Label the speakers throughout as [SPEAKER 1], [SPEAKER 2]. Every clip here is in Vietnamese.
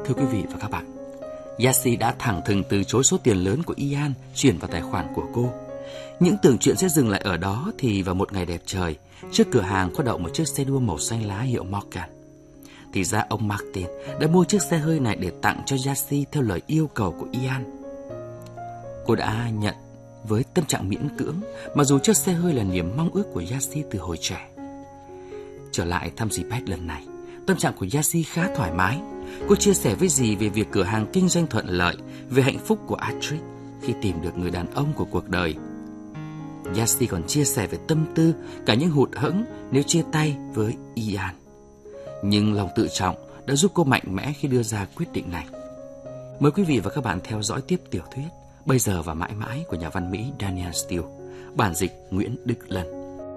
[SPEAKER 1] Thưa quý vị và các bạn, Yassi đã thẳng thừng từ chối số tiền lớn của Ian chuyển vào tài khoản của cô. Những tưởng chuyện sẽ dừng lại ở đó thì vào một ngày đẹp trời, trước cửa hàng có đậu một chiếc xe đua màu xanh lá hiệu Morgan. Thì ra ông Martin đã mua chiếc xe hơi này để tặng cho Yassi theo lời yêu cầu của Ian. Cô đã nhận với tâm trạng miễn cưỡng, mặc dù chiếc xe hơi là niềm mong ước của Yassi từ hồi trẻ. Trở lại thăm dì Beth lần này, tâm trạng của Yassi khá thoải mái. Cô chia sẻ với dì về việc cửa hàng kinh doanh thuận lợi, về hạnh phúc của Patrick khi tìm được người đàn ông của cuộc đời. Yassi còn chia sẻ về tâm tư, cả những hụt hẫng nếu chia tay với Ian. Nhưng lòng tự trọng đã giúp cô mạnh mẽ khi đưa ra quyết định này. Mời quý vị và các bạn theo dõi tiếp tiểu thuyết Bây giờ và mãi mãi của nhà văn Mỹ Danielle Steel, bản dịch Nguyễn Đức Lân.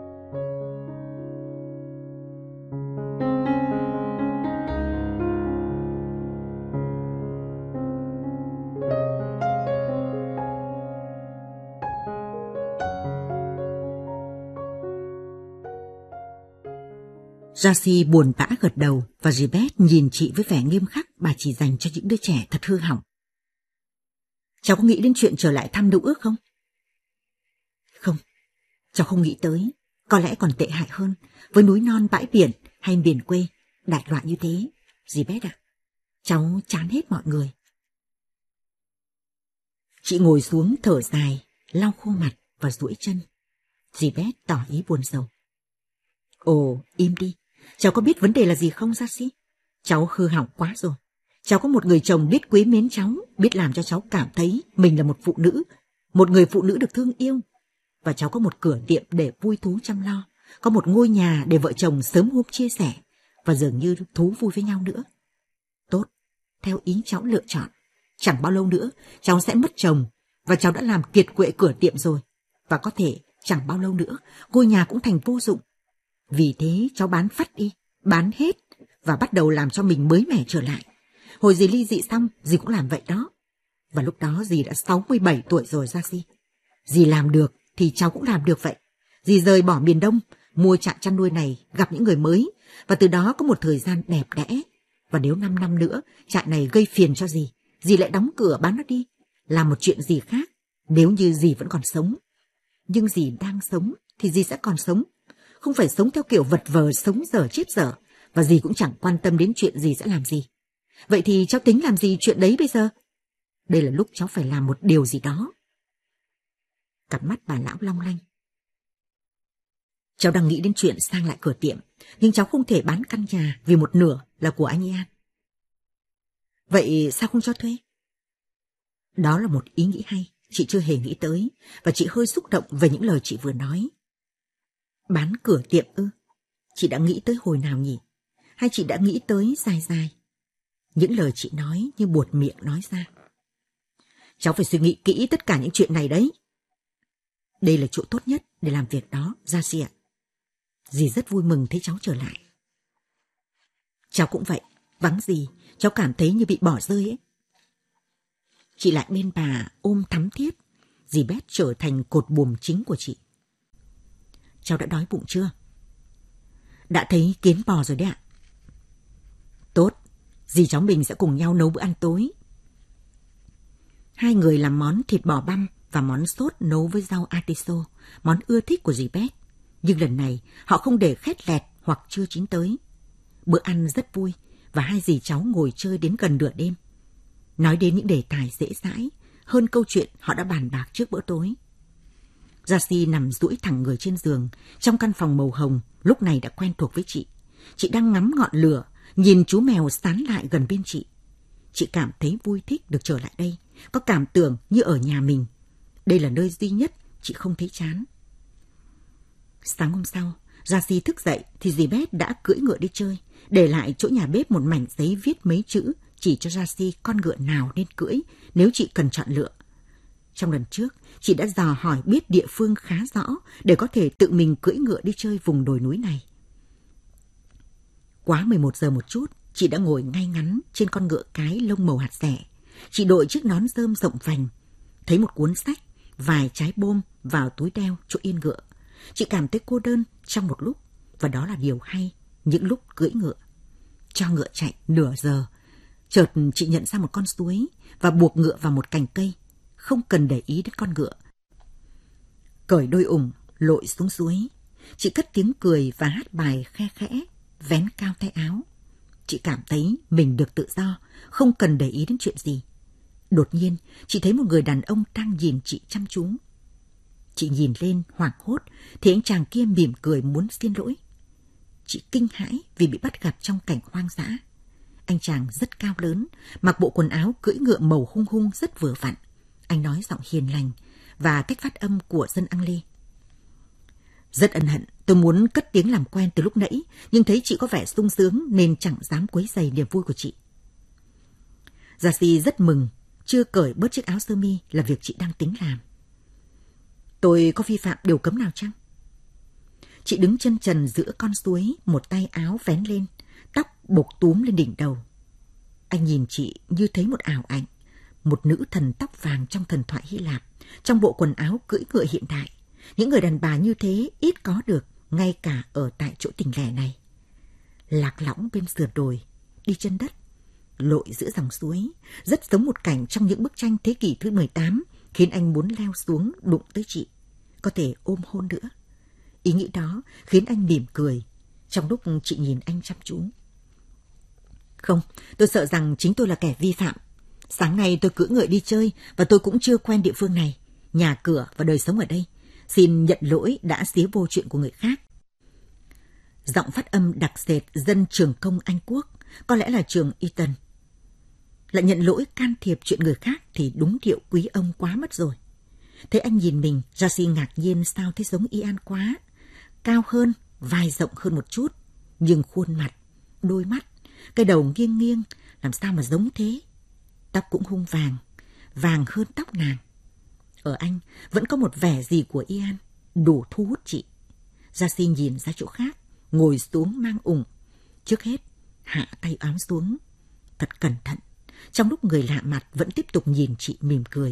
[SPEAKER 2] Yassi buồn bã gật đầu và dì Beth nhìn chị với vẻ nghiêm khắc bà chỉ dành cho những đứa trẻ thật hư hỏng. Cháu có nghĩ đến chuyện trở lại thăm Nữ Ước không? Không, cháu không nghĩ tới. Có lẽ còn tệ hại hơn, với núi non bãi biển hay miền quê, đại loại như thế. Dì Beth ạ, cháu chán hết mọi người. Chị ngồi xuống thở dài, lau khô mặt và duỗi chân. Dì Beth tỏ ý buồn rầu. Ồ, im đi. Cháu có biết vấn đề là gì không, Yassi? Cháu hư hỏng quá rồi. Cháu có một người chồng biết quý mến cháu, biết làm cho cháu cảm thấy mình là một phụ nữ, một người phụ nữ được thương yêu. Và cháu có một cửa tiệm để vui thú chăm lo, có một ngôi nhà để vợ chồng sớm hôm chia sẻ, và dường như thú vui với nhau nữa. Tốt, theo ý cháu lựa chọn. Chẳng bao lâu nữa, cháu sẽ mất chồng, và cháu đã làm kiệt quệ cửa tiệm rồi. Và có thể chẳng bao lâu nữa, ngôi nhà cũng thành vô dụng. Vì thế cháu bán phắt đi, bán hết và bắt đầu làm cho mình mới mẻ trở lại. Hồi dì ly dị xong, dì cũng làm vậy đó. Và lúc đó dì đã 67 tuổi rồi, Yassi. Dì làm được thì cháu cũng làm được vậy. Dì rời bỏ miền Đông, mua trại chăn nuôi này, gặp những người mới, và từ đó có một thời gian đẹp đẽ. Và nếu 5 năm nữa trại này gây phiền cho dì lại đóng cửa bán nó đi, làm một chuyện gì khác, nếu như dì vẫn còn sống. Nhưng dì đang sống thì dì sẽ còn sống. Không phải sống theo kiểu vật vờ sống dở chết dở, và dì cũng chẳng quan tâm đến chuyện dì sẽ làm gì. Vậy thì cháu tính làm gì chuyện đấy bây giờ? Đây là lúc cháu phải làm một điều gì đó. Cặp mắt bà lão long lanh. Cháu đang nghĩ đến chuyện sang lại cửa tiệm, nhưng cháu không thể bán căn nhà vì một nửa là của anh Ian. Vậy sao không cho thuê? Đó là một ý nghĩ hay, chị chưa hề nghĩ tới, và chị hơi xúc động về những lời chị vừa nói. Bán cửa tiệm ư? Chị đã nghĩ tới hồi nào nhỉ? Hay chị đã nghĩ tới dài dài? Những lời chị nói như buột miệng nói ra. Cháu phải suy nghĩ kỹ tất cả những chuyện này đấy. Đây là chỗ tốt nhất để làm việc đó, Yassi ạ. Dì rất vui mừng thấy cháu trở lại. Cháu cũng vậy, vắng dì, cháu cảm thấy như bị bỏ rơi ấy. Chị lại bên bà ôm thắm thiết, dì Beth trở thành cột buồm chính của chị. Cháu đã đói bụng chưa? Đã thấy kiến bò rồi đấy ạ. Tốt, dì cháu mình sẽ cùng nhau nấu bữa ăn tối. Hai người làm món thịt bò băm và món sốt nấu với rau atiso, món ưa thích của dì Beth. Nhưng lần này họ không để khét lẹt hoặc chưa chín tới. Bữa ăn rất vui và hai dì cháu ngồi chơi đến gần nửa đêm. Nói đến những đề tài dễ dãi hơn câu chuyện họ đã bàn bạc trước bữa tối. Yassi nằm duỗi thẳng người trên giường, trong căn phòng màu hồng, lúc này đã quen thuộc với chị. Chị đang ngắm ngọn lửa, nhìn chú mèo sán lại gần bên chị. Chị cảm thấy vui thích được trở lại đây, có cảm tưởng như ở nhà mình. Đây là nơi duy nhất chị không thấy chán. Sáng hôm sau, Yassi thức dậy thì dì Beth đã cưỡi ngựa đi chơi, để lại chỗ nhà bếp một mảnh giấy viết mấy chữ chỉ cho Yassi con ngựa nào nên cưỡi nếu chị cần chọn lựa. Trong lần trước, chị đã dò hỏi biết địa phương khá rõ để có thể tự mình cưỡi ngựa đi chơi vùng đồi núi này. Quá 11 giờ một chút, chị đã ngồi ngay ngắn trên con ngựa cái lông màu hạt rẻ. Chị đội chiếc nón rơm rộng vành, thấy một cuốn sách, vài trái bôm vào túi đeo chỗ yên ngựa. Chị cảm thấy cô đơn trong một lúc, và đó là điều hay những lúc cưỡi ngựa. Cho ngựa chạy nửa giờ, Chợt chị nhận ra một con suối và buộc ngựa vào một cành cây, không cần để ý đến con ngựa. Cởi đôi ủng, lội xuống suối. Chị cất tiếng cười và hát bài khe khẽ, vén cao tay áo. Chị cảm thấy mình được tự do, không cần để ý đến chuyện gì. Đột nhiên, chị thấy một người đàn ông đang nhìn chị chăm chú. Chị nhìn lên hoảng hốt, thì anh chàng kia mỉm cười muốn xin lỗi. Chị kinh hãi vì bị bắt gặp trong cảnh hoang dã. Anh chàng rất cao lớn, mặc bộ quần áo cưỡi ngựa màu hung hung rất vừa vặn. Anh nói giọng hiền lành và cách phát âm của dân Anglais. Rất ân hận, tôi muốn cất tiếng làm quen từ lúc nãy, nhưng thấy chị có vẻ sung sướng nên chẳng dám quấy rầy niềm vui của chị. Darcy rất mừng, chưa cởi bớt chiếc áo sơ mi là việc chị đang tính làm. Tôi có vi phạm điều cấm nào chăng? Chị đứng chân trần giữa con suối, một tay áo vén lên, tóc buộc túm lên đỉnh đầu. Anh nhìn chị như thấy một ảo ảnh, một nữ thần tóc vàng trong thần thoại Hy Lạp, trong bộ quần áo cưỡi ngựa hiện đại. Những người đàn bà như thế ít có được, ngay cả ở tại chỗ tỉnh lẻ này. Lạc lõng bên sườn đồi, đi chân đất, lội giữa dòng suối, rất giống một cảnh trong những bức tranh thế kỷ thứ 18, khiến anh muốn leo xuống đụng tới chị, có thể ôm hôn nữa. Ý nghĩ đó khiến anh mỉm cười, trong lúc chị nhìn anh chăm chú. Không, tôi sợ rằng chính tôi là kẻ vi phạm. Sáng nay tôi cưỡi ngựa đi chơi và tôi cũng chưa quen địa phương này, nhà cửa và đời sống ở đây. Xin nhận lỗi đã xía vô chuyện của người khác. Giọng phát âm đặc sệt dân trường công Anh Quốc, có lẽ là trường Eton. Lại nhận lỗi can thiệp chuyện người khác thì đúng điệu quý ông quá mất rồi. Thấy anh nhìn mình, Darcy ngạc nhiên sao thấy giống Ian quá. Cao hơn, vai rộng hơn một chút, nhưng khuôn mặt, đôi mắt, cái đầu nghiêng nghiêng, làm sao mà giống thế. Tóc cũng hung vàng, vàng hơn tóc nàng. Ở anh vẫn có một vẻ gì của Ian, đủ thu hút chị. Darcy nhìn ra chỗ khác, ngồi xuống mang ủng. Trước hết, hạ tay áo xuống, thật cẩn thận, trong lúc người lạ mặt vẫn tiếp tục nhìn chị mỉm cười.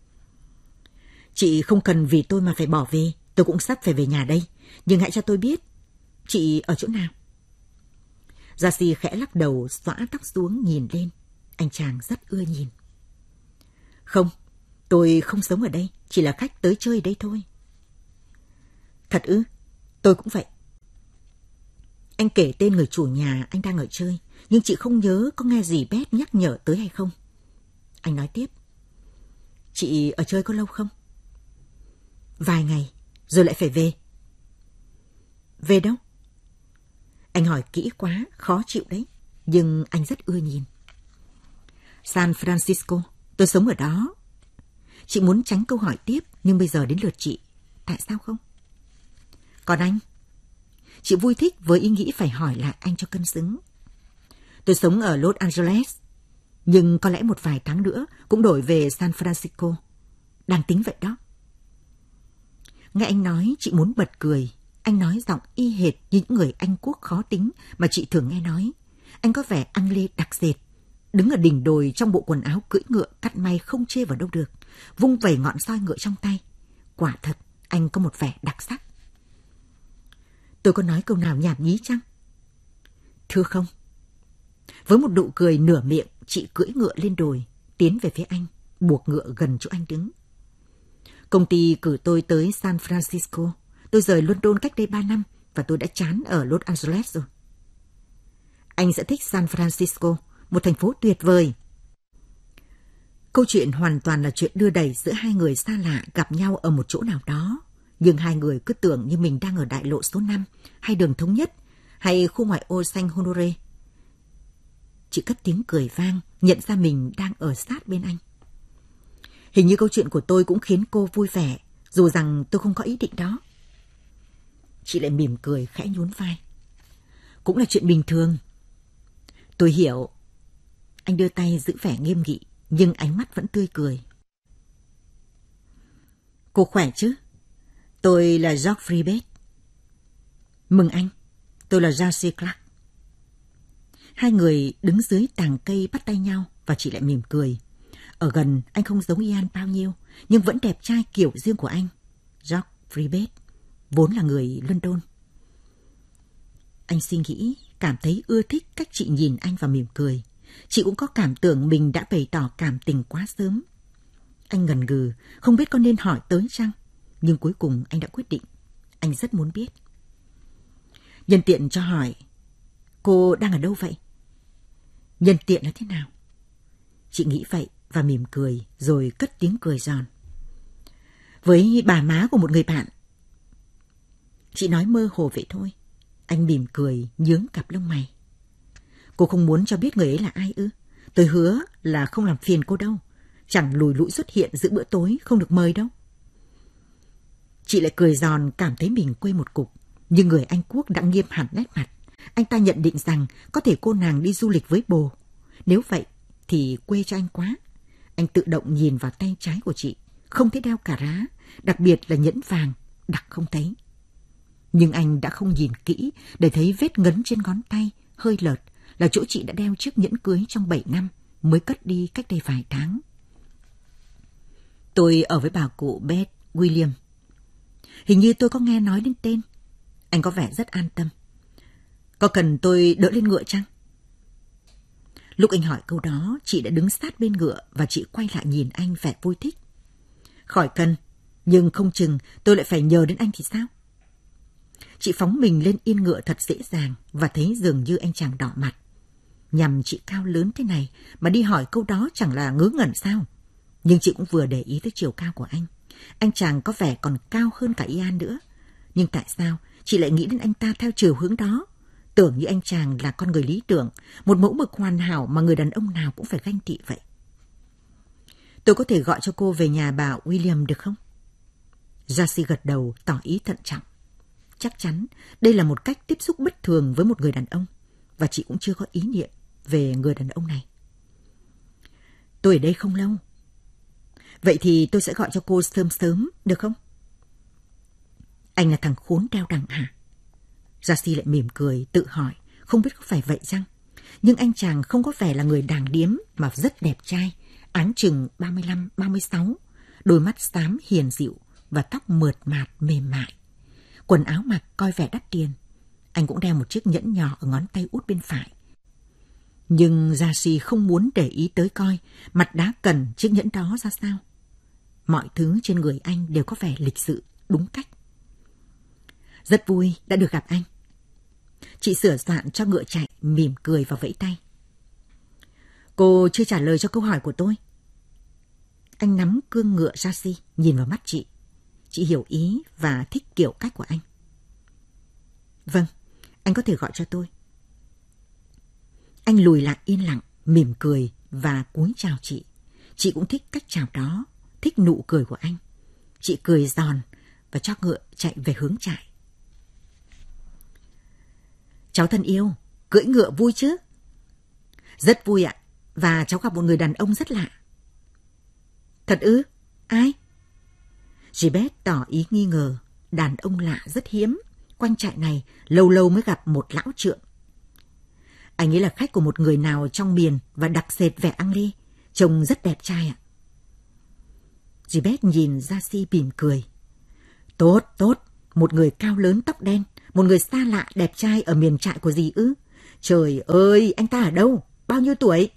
[SPEAKER 2] Chị không cần vì tôi mà phải bỏ về, tôi cũng sắp phải về nhà đây, nhưng hãy cho tôi biết, chị ở chỗ nào? Darcy khẽ lắc đầu, xõa tóc xuống nhìn lên, anh chàng rất ưa nhìn. Không, tôi không sống ở đây, chỉ là khách tới chơi đây thôi. Thật ư? Tôi cũng vậy. Anh kể tên người chủ nhà anh đang ở chơi, nhưng chị không nhớ có nghe gì Beth nhắc nhở tới hay không. Anh nói tiếp. Chị ở chơi có lâu không? Vài ngày, rồi lại phải về. Về đâu? Anh hỏi kỹ quá, khó chịu đấy, nhưng anh rất ưa nhìn. San Francisco, tôi sống ở đó. Chị muốn tránh câu hỏi tiếp, nhưng bây giờ đến lượt chị. Tại sao không? Còn anh? Chị vui thích với ý nghĩ phải hỏi lại anh cho cân xứng. Tôi sống ở Los Angeles, nhưng có lẽ một vài tháng nữa cũng đổi về San Francisco. Đang tính vậy đó. Nghe anh nói, chị muốn bật cười. Anh nói giọng y hệt như những người Anh Quốc khó tính mà chị thường nghe nói. Anh có vẻ Anglais đặc sệt, đứng ở đỉnh đồi trong bộ quần áo cưỡi ngựa cắt may không chê vào đâu được, vung vẩy ngọn roi ngựa trong tay. Quả thật, anh có một vẻ đặc sắc. Tôi có nói câu nào nhảm nhí chăng? Thưa không. Với một nụ cười nửa miệng, chị cưỡi ngựa lên đồi, tiến về phía anh, buộc ngựa gần chỗ anh đứng. Công ty cử tôi tới San Francisco. Tôi rời London cách đây 3 năm và tôi đã chán ở Los Angeles rồi. Anh sẽ thích San Francisco, một thành phố tuyệt vời. Câu chuyện hoàn toàn là chuyện đưa đẩy giữa hai người xa lạ gặp nhau ở một chỗ nào đó. Nhưng hai người cứ tưởng như mình đang ở đại lộ số 5, hay đường Thống Nhất, hay khu ngoại ô xanh Honore. Chị cất tiếng cười vang, nhận ra mình đang ở sát bên anh. Hình như câu chuyện của tôi cũng khiến cô vui vẻ, dù rằng tôi không có ý định đó. Chị lại mỉm cười khẽ nhún vai. Cũng là chuyện bình thường. Tôi hiểu. Anh đưa tay giữ vẻ nghiêm nghị, nhưng ánh mắt vẫn tươi cười. Cô khỏe chứ? Tôi là Geoffrey Beth. Mừng anh, tôi là Darcy Clark. Hai người đứng dưới tàng cây bắt tay nhau và chị lại mỉm cười. Ở gần, anh không giống Ian bao nhiêu, nhưng vẫn đẹp trai kiểu riêng của anh. Geoffrey Beth, vốn là người London. Anh suy nghĩ, cảm thấy ưa thích cách chị nhìn anh và mỉm cười. chị cũng có cảm tưởng mình đã bày tỏ cảm tình quá sớm. Anh ngần ngừ, không biết có nên hỏi tới chăng, nhưng cuối cùng anh đã quyết định. Anh rất muốn biết. Nhân tiện cho hỏi, cô đang ở đâu vậy? Nhân tiện là thế nào? Chị nghĩ vậy và mỉm cười rồi cất tiếng cười giòn. Với bà má của một người bạn. Chị nói mơ hồ vậy thôi. Anh mỉm cười nhướng cặp lông mày. Cô không muốn cho biết người ấy là ai ư? Tôi hứa là không làm phiền cô đâu. Chẳng lùi lũi xuất hiện giữa bữa tối không được mời đâu. Chị lại cười giòn, cảm thấy mình quê một cục. Nhưng người Anh Quốc đã nghiêm hẳn nét mặt. Anh ta nhận định rằng có thể cô nàng đi du lịch với bồ. Nếu vậy thì quê cho anh quá. Anh tự động nhìn vào tay trái của chị. Không thấy đeo cà rá, đặc biệt là nhẫn vàng, đặc không thấy. Nhưng anh đã không nhìn kỹ để thấy vết ngấn trên ngón tay, hơi lợt, là chỗ chị đã đeo chiếc nhẫn cưới trong 7 năm, mới cất đi cách đây vài tháng. Tôi ở với bà cụ Beth William. Hình như tôi có nghe nói đến tên. Anh có vẻ rất an tâm. Có cần tôi đỡ lên ngựa chăng? Lúc anh hỏi câu đó, chị đã đứng sát bên ngựa và chị quay lại nhìn anh vẻ vui thích. Khỏi cần, nhưng không chừng tôi lại phải nhờ đến anh thì sao? Chị phóng mình lên yên ngựa thật dễ dàng và thấy dường như anh chàng đỏ mặt. Nhằm chị cao lớn thế này mà đi hỏi câu đó chẳng là ngớ ngẩn sao? Nhưng chị cũng vừa để ý tới chiều cao của anh. Anh chàng có vẻ còn cao hơn cả Ian nữa. Nhưng tại sao chị lại nghĩ đến anh ta theo chiều hướng đó? Tưởng như anh chàng là con người lý tưởng, một mẫu mực hoàn hảo mà người đàn ông nào cũng phải ganh tị vậy. Tôi có thể gọi cho cô về nhà bà William được không? Darcy gật đầu tỏ ý thận trọng. Chắc chắn đây là một cách tiếp xúc bất thường với một người đàn ông, và chị cũng chưa có ý niệm về người đàn ông này. Tôi ở đây không lâu. Vậy thì tôi sẽ gọi cho cô sớm sớm, được không? Anh là thằng khốn đeo đằng hả? Darcy lại mỉm cười, tự hỏi, không biết có phải vậy chăng? Nhưng anh chàng không có vẻ là người đàng điếm mà rất đẹp trai, áng chừng 35-36, đôi mắt xám hiền dịu và tóc mượt mạt mềm mại. Quần áo mặc coi vẻ đắt tiền. Anh cũng đeo một chiếc nhẫn nhỏ ở ngón tay út bên phải. Nhưng Darcy không muốn để ý tới coi mặt đá cần chiếc nhẫn đó ra sao. Mọi thứ trên người anh đều có vẻ lịch sự, đúng cách. Rất vui đã được gặp anh. Chị sửa soạn cho ngựa chạy, mỉm cười và vẫy tay. Cô chưa trả lời cho câu hỏi của tôi. Anh nắm cương ngựa Darcy, nhìn vào mắt chị. Chị hiểu ý và thích kiểu cách của anh. Vâng, anh có thể gọi cho tôi. Anh lùi lại yên lặng, mỉm cười và cúi chào chị. Chị cũng thích cách chào đó, thích nụ cười của anh. Chị cười giòn và cho ngựa chạy về hướng trại. Cháu thân yêu, cưỡi ngựa vui chứ? Rất vui ạ, và cháu gặp một người đàn ông rất lạ. Thật ư? Ai? Gilbert tỏ ý nghi ngờ, đàn ông lạ rất hiếm, quanh trại này lâu lâu mới gặp một lão trượng. Anh ấy là khách của một người nào trong miền và đặc sệt vẻ Anglia, trông rất đẹp trai ạ. Gilbert nhìn Darcy mỉm cười. Tốt, tốt, một người cao lớn tóc đen, một người xa lạ đẹp trai ở miền trại của dì ư? Trời ơi, anh ta ở đâu? Bao nhiêu tuổi?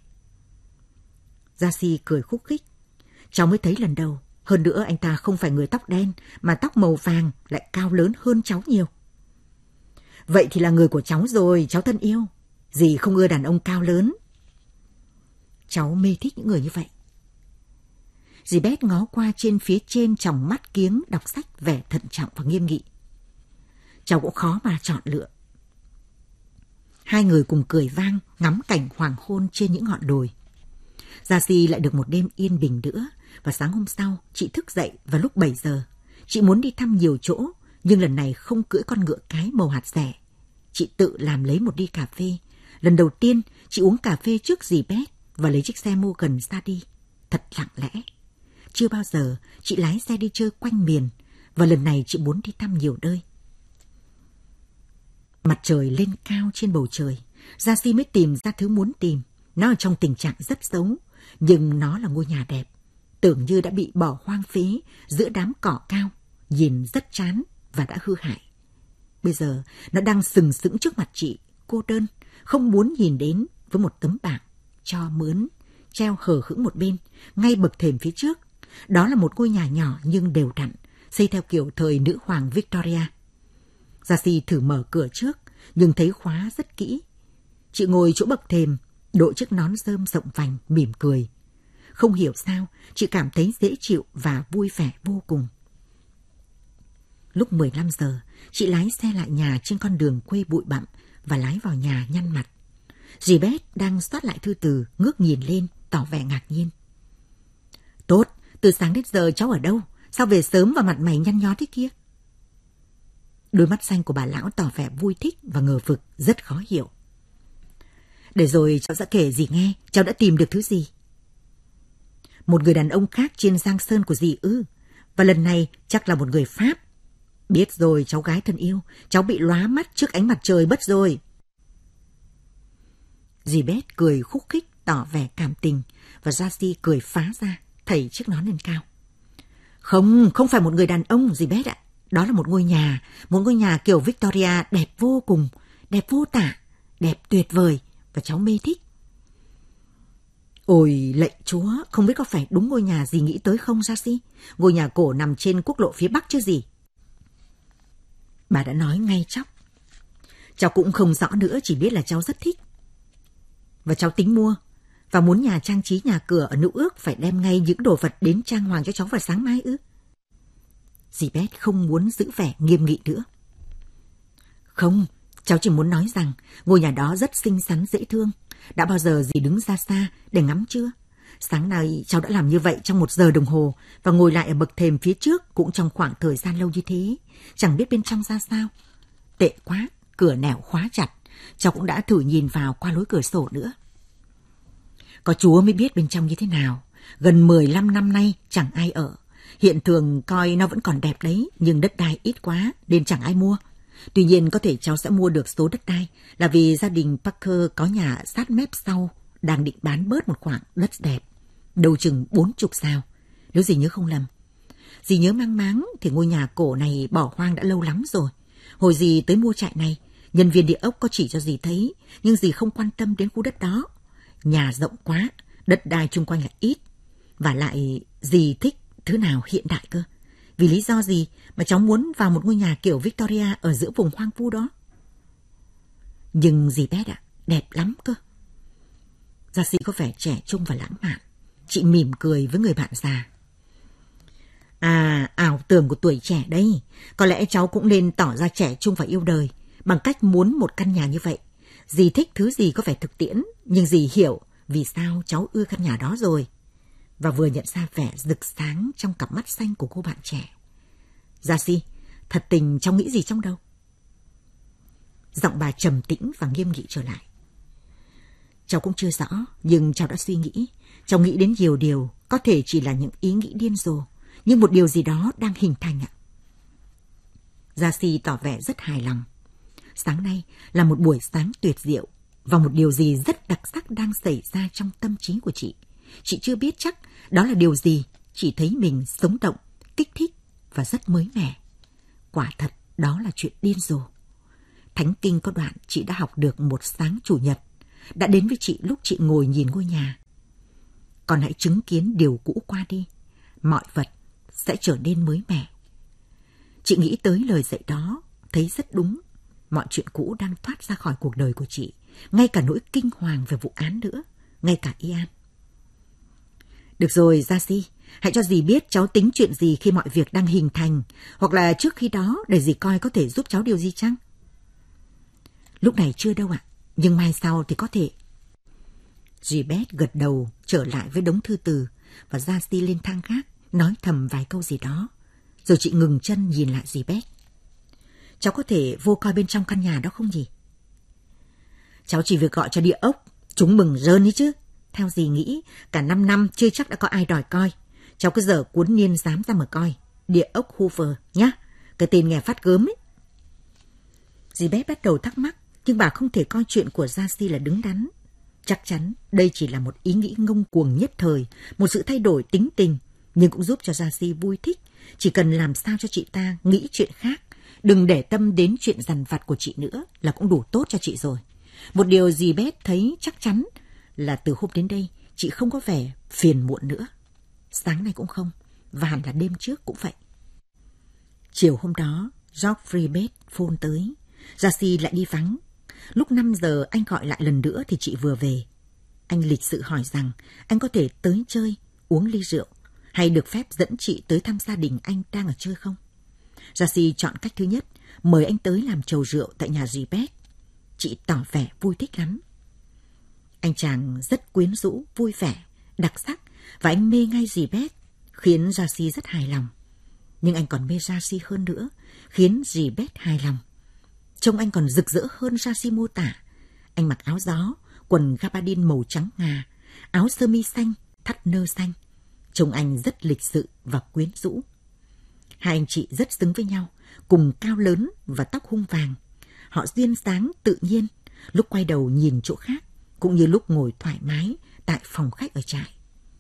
[SPEAKER 2] Darcy cười khúc khích. Cháu mới thấy lần đầu. Hơn nữa anh ta không phải người tóc đen, mà tóc màu vàng lại cao lớn hơn cháu nhiều. Vậy thì là người của cháu rồi, cháu thân yêu. Dì không ưa đàn ông cao lớn. Cháu mê thích những người như vậy. Dì Beth ngó qua trên phía trên tròng mắt kiếng đọc sách vẻ thận trọng và nghiêm nghị. Cháu cũng khó mà chọn lựa. Hai người cùng cười vang ngắm cảnh hoàng hôn trên những ngọn đồi. Darcy lại được một đêm yên bình nữa, và sáng hôm sau chị thức dậy vào lúc 7 giờ. Chị muốn đi thăm nhiều chỗ, nhưng lần này không cưỡi con ngựa cái màu hạt rẻ. Chị tự làm lấy một ly cà phê. Lần đầu tiên chị uống cà phê trước dì Beth và lấy chiếc xe Morgan ra đi. Thật lặng lẽ. Chưa bao giờ chị lái xe đi chơi quanh miền, và lần này chị muốn đi thăm nhiều nơi. Mặt trời lên cao trên bầu trời, Darcy mới tìm ra thứ muốn tìm. Nó ở trong tình trạng rất xấu, nhưng nó là ngôi nhà đẹp, tưởng như đã bị bỏ hoang phế giữa đám cỏ cao, nhìn rất chán và đã hư hại. Bây giờ nó đang sừng sững trước mặt chị, cô đơn, không muốn nhìn đến, với một tấm bảng cho mướn, treo hờ hững một bên, ngay bậc thềm phía trước. Đó là một ngôi nhà nhỏ nhưng đều đặn, xây theo kiểu thời nữ hoàng Victoria. Jessie thử mở cửa trước, nhưng thấy khóa rất kỹ. Chị ngồi chỗ bậc thềm, đội chiếc nón rơm rộng vành, mỉm cười. Không hiểu sao, chị cảm thấy dễ chịu và vui vẻ vô cùng. Lúc 15 giờ, chị lái xe lại nhà trên con đường quê bụi bặm và lái vào nhà nhăn mặt. Dì Beth đang soát lại thư từ, ngước nhìn lên, tỏ vẻ ngạc nhiên. Tốt, từ sáng đến giờ cháu ở đâu? Sao về sớm và mặt mày nhăn nhó thế kia? Đôi mắt xanh của bà lão tỏ vẻ vui thích và ngờ vực, rất khó hiểu. Để rồi cháu sẽ kể dì nghe, cháu đã tìm được thứ gì. Một người đàn ông khác trên giang sơn của dì ư, và lần này chắc là một người Pháp. Biết rồi cháu gái thân yêu, cháu bị lóa mắt trước ánh mặt trời mất rồi. Dì Beth cười khúc khích tỏ vẻ cảm tình, và Jessie cười phá ra, thảy chiếc nón lên cao. Không phải một người đàn ông, dì Beth ạ. Đó là một ngôi nhà kiểu Victoria đẹp vô cùng, đẹp vô tả, đẹp tuyệt vời, và cháu mê thích. Ôi lạy Chúa, không biết có phải đúng ngôi nhà dì nghĩ tới không Jessie? Ngôi nhà cổ nằm trên quốc lộ phía Bắc chứ gì? Bà đã nói ngay chóc. Cháu cũng không rõ nữa, chỉ biết là cháu rất thích. Và cháu tính mua, và muốn nhà trang trí nhà cửa ở Nữ Ước phải đem ngay những đồ vật đến trang hoàng cho cháu vào sáng mai ư? Dì Beth không muốn giữ vẻ nghiêm nghị nữa. Không, cháu chỉ muốn nói rằng ngôi nhà đó rất xinh xắn dễ thương. Đã bao giờ dì đứng ra xa để ngắm chưa? Sáng nay cháu đã làm như vậy trong 1 giờ đồng hồ và ngồi lại ở bậc thềm phía trước cũng trong khoảng thời gian lâu như thế. Chẳng biết bên trong ra sao. Tệ quá, cửa nẻo khóa chặt. Cháu cũng đã thử nhìn vào qua lối cửa sổ nữa. Có Chúa mới biết bên trong như thế nào. Gần 15 năm nay chẳng ai ở. Hiện thường coi nó vẫn còn đẹp đấy, nhưng đất đai ít quá nên chẳng ai mua. Tuy nhiên có thể cháu sẽ mua được số đất đai là vì gia đình Parker có nhà sát mép sau đang định bán bớt một khoảng đất đẹp, đâu chừng 40 sao, nếu dì nhớ không lầm. Dì nhớ mang máng thì ngôi nhà cổ này bỏ hoang đã lâu lắm rồi. Hồi dì tới mua trại này, nhân viên địa ốc có chỉ cho dì thấy, nhưng dì không quan tâm đến khu đất đó. Nhà rộng quá, đất đai chung quanh là ít, và lại dì thích thứ nào hiện đại cơ. Vì lý do gì mà cháu muốn vào một ngôi nhà kiểu Victoria ở giữa vùng hoang vu đó? Nhưng dì Beth ạ, đẹp lắm cơ. Jessie có vẻ trẻ trung và lãng mạn. Chị mỉm cười với người bạn già. À, ảo tưởng của tuổi trẻ đây. Có lẽ cháu cũng nên tỏ ra trẻ trung và yêu đời bằng cách muốn một căn nhà như vậy. Dì thích thứ gì có vẻ thực tiễn, nhưng dì hiểu vì sao cháu ưa căn nhà đó rồi. Và vừa nhận ra vẻ rực sáng trong cặp mắt xanh của cô bạn trẻ. Jessie, thật tình cháu nghĩ gì trong đầu? Giọng bà trầm tĩnh và nghiêm nghị trở lại. Cháu cũng chưa rõ, nhưng cháu đã suy nghĩ. Cháu nghĩ đến nhiều điều, có thể chỉ là những ý nghĩ điên rồ, nhưng một điều gì đó đang hình thành ạ. Jessie tỏ vẻ rất hài lòng. Sáng nay là một buổi sáng tuyệt diệu, và một điều gì rất đặc sắc đang xảy ra trong tâm trí của chị. Chị chưa biết chắc đó là điều gì, chỉ thấy mình sống động, kích thích và rất mới mẻ. Quả thật, đó là chuyện điên rồ. Thánh kinh có đoạn chị đã học được một sáng chủ nhật, đã đến với chị lúc chị ngồi nhìn ngôi nhà. Còn hãy chứng kiến điều cũ qua đi, mọi vật sẽ trở nên mới mẻ. Chị nghĩ tới lời dạy đó, thấy rất đúng. Mọi chuyện cũ đang thoát ra khỏi cuộc đời của chị, ngay cả nỗi kinh hoàng về vụ án nữa, ngay cả Ian. Được rồi, Jessie, hãy cho dì biết cháu tính chuyện gì khi mọi việc đang hình thành, hoặc là trước khi đó để dì coi có thể giúp cháu điều gì chăng? Lúc này chưa đâu ạ, nhưng mai sau thì có thể. Dì Beth gật đầu trở lại với đống thư từ, và Jessie lên thang gác, nói thầm vài câu gì đó. Rồi chị ngừng chân nhìn lại dì Beth. Cháu có thể vô coi bên trong căn nhà đó không nhỉ? Cháu chỉ việc gọi cho địa ốc, chúng mừng rơn ấy chứ. Theo dì nghĩ, cả 5 năm chưa chắc đã có ai đòi coi. Cháu cứ dở cuốn niên giám ra mà coi. Địa ốc Hoover nhá. Cái tên nghe phát gớm ấy. Dì Beth bắt đầu thắc mắc, nhưng bà không thể coi chuyện của Jessie là đứng đắn. Chắc chắn đây chỉ là một ý nghĩ ngông cuồng nhất thời, một sự thay đổi tính tình, nhưng cũng giúp cho Jessie vui thích. Chỉ cần làm sao cho chị ta nghĩ chuyện khác, đừng để tâm đến chuyện dằn vặt của chị nữa là cũng đủ tốt cho chị rồi. Một điều dì Beth thấy chắc chắn là từ hôm đến đây, chị không có vẻ phiền muộn nữa. Sáng nay cũng không, và hẳn là đêm trước cũng vậy. Chiều hôm đó, George Freebet phone tới. Darcy lại đi vắng. Lúc 5 giờ anh gọi lại lần nữa thì chị vừa về. Anh lịch sự hỏi rằng anh có thể tới chơi, uống ly rượu, hay được phép dẫn chị tới thăm gia đình anh đang ở chơi không? Darcy chọn cách thứ nhất, mời anh tới làm chầu rượu tại nhà dì Beth. Chị tỏ vẻ vui thích lắm. Anh chàng rất quyến rũ, vui vẻ, đặc sắc, và anh mê ngay dì Beth, khiến Darcy rất hài lòng. Nhưng anh còn mê Darcy hơn nữa, khiến dì Beth hài lòng. Trông anh còn rực rỡ hơn Darcy mô tả. Anh mặc áo gió, quần gabardine màu trắng ngà, áo sơ mi xanh, thắt nơ xanh. Trông anh rất lịch sự và quyến rũ. Hai anh chị rất xứng với nhau, cùng cao lớn và tóc hung vàng. Họ duyên dáng tự nhiên, lúc quay đầu nhìn chỗ khác, cũng như lúc ngồi thoải mái tại phòng khách ở trại.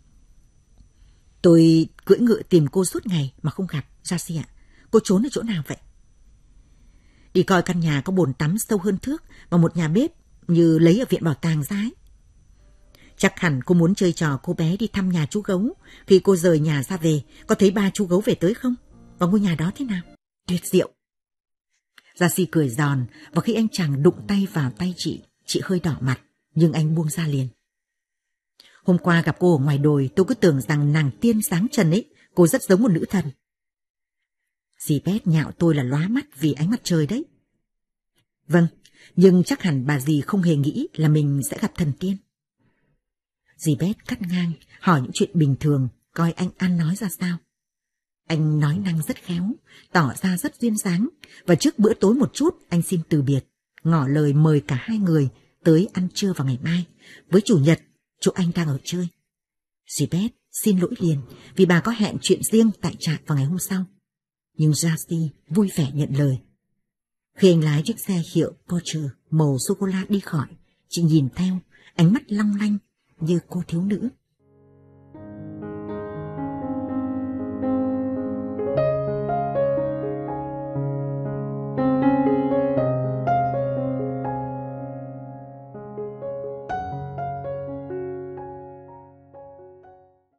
[SPEAKER 2] Tôi cưỡi ngựa tìm cô suốt ngày mà không gặp, Darcy ạ. Cô trốn ở chỗ nào vậy? Đi coi căn nhà có bồn tắm sâu hơn thước và một nhà bếp như lấy ở viện bảo tàng ra ấy. Chắc hẳn cô muốn chơi trò cô bé đi thăm nhà chú gấu. Khi cô rời nhà ra về, có thấy ba chú gấu về tới không? Và ngôi nhà đó thế nào? Tuyệt diệu. Darcy cười giòn, và khi anh chàng đụng tay vào tay chị hơi đỏ mặt, nhưng anh buông ra liền. Hôm qua gặp cô ở ngoài đồi, tôi cứ tưởng rằng nàng tiên sáng trần ấy, cô rất giống một nữ thần. Dì Beth nhạo tôi là lóa mắt vì ánh mặt trời đấy. Vâng, nhưng chắc hẳn bà dì không hề nghĩ là mình sẽ gặp thần tiên. Dì Beth cắt ngang, hỏi những chuyện bình thường, coi anh ăn nói ra sao. Anh nói năng rất khéo, tỏ ra rất duyên dáng, và trước bữa tối một chút anh xin từ biệt, ngỏ lời mời cả hai người tới ăn trưa vào ngày mai, với chủ nhật, chỗ anh đang ở chơi. Dì Beth xin lỗi liền vì bà có hẹn chuyện riêng tại trại vào ngày hôm sau. Nhưng Darcy vui vẻ nhận lời. Khi anh lái chiếc xe hiệu Porsche màu sô-cô-la đi khỏi, chị nhìn theo, ánh mắt long lanh như cô thiếu nữ.